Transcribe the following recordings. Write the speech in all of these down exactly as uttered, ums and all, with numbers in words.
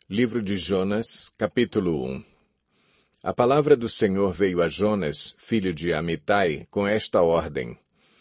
Livro de Jonas, capítulo um. A palavra do Senhor veio a Jonas, filho de Amitai, com esta ordem: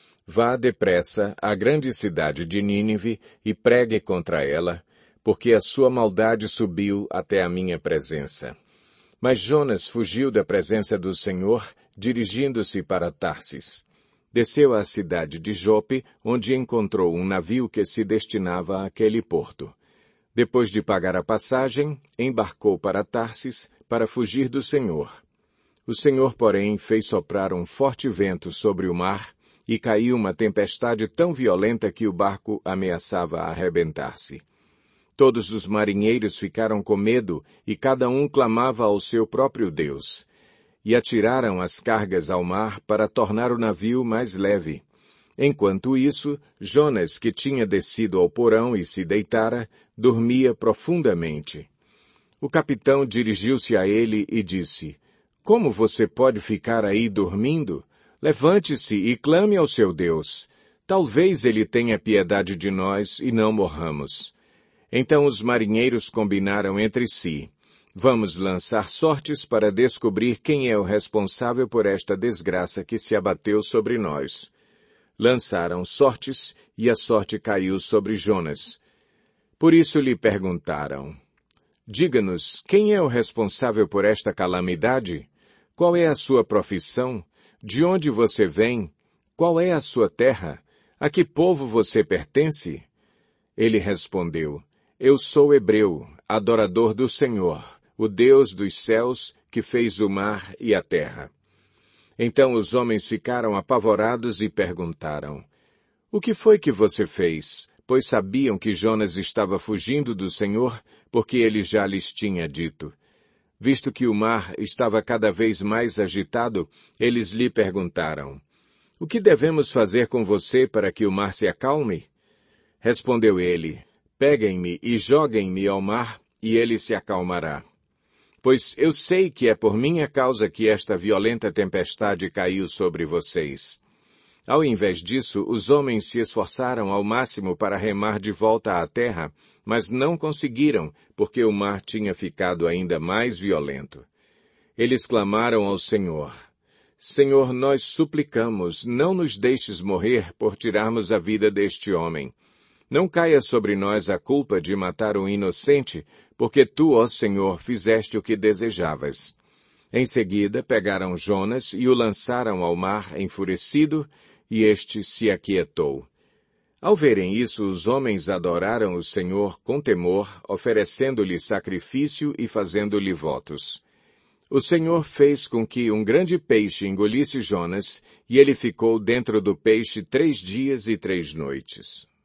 Vá depressa à grande cidade de Nínive e pregue contra ela, porque a sua maldade subiu até a minha presença. Mas Jonas fugiu da presença do Senhor, dirigindo-se para Tarsis. Desceu à cidade de Jope, onde encontrou um navio que se destinava àquele porto. Depois de pagar a passagem, embarcou para Tarsis para fugir do Senhor. O Senhor, porém, fez soprar um forte vento sobre o mar e caiu uma tempestade tão violenta que o barco ameaçava arrebentar-se. Todos os marinheiros ficaram com medo e cada um clamava ao seu próprio Deus. E atiraram as cargas ao mar para tornar o navio mais leve. Enquanto isso, Jonas, que tinha descido ao porão e se deitara, dormia profundamente. O capitão dirigiu-se a ele e disse: Como você pode ficar aí dormindo? Levante-se e clame ao seu Deus. Talvez ele tenha piedade de nós e não morramos. Então os marinheiros combinaram entre si: Vamos lançar sortes para descobrir quem é o responsável por esta desgraça que se abateu sobre nós. Lançaram sortes, e a sorte caiu sobre Jonas. Por isso lhe perguntaram: Diga-nos, quem é o responsável por esta calamidade? Qual é a sua profissão? De onde você vem? Qual é a sua terra? A que povo você pertence? Ele respondeu: Eu sou hebreu, adorador do Senhor, o Deus dos céus, que fez o mar e a terra. Então os homens ficaram apavorados e perguntaram: O que foi que você fez? Pois sabiam que Jonas estava fugindo do Senhor, porque ele já lhes tinha dito. Visto que o mar estava cada vez mais agitado, eles lhe perguntaram: O que devemos fazer com você para que o mar se acalme? Respondeu ele: Peguem-me e joguem-me ao mar, e ele se acalmará. Pois eu sei que é por minha causa que esta violenta tempestade caiu sobre vocês. Ao invés disso, os homens se esforçaram ao máximo para remar de volta à terra, mas não conseguiram, porque o mar tinha ficado ainda mais violento. Eles clamaram ao Senhor: Senhor, nós suplicamos, não nos deixes morrer por tirarmos a vida deste homem. Não caia sobre nós a culpa de matar um inocente, porque tu, ó Senhor, fizeste o que desejavas. Em seguida, pegaram Jonas e o lançaram ao mar enfurecido, e este se aquietou. Ao verem isso, os homens adoraram o Senhor com temor, oferecendo-lhe sacrifício e fazendo-lhe votos. O Senhor fez com que um grande peixe engolisse Jonas, e ele ficou dentro do peixe três dias e três noites.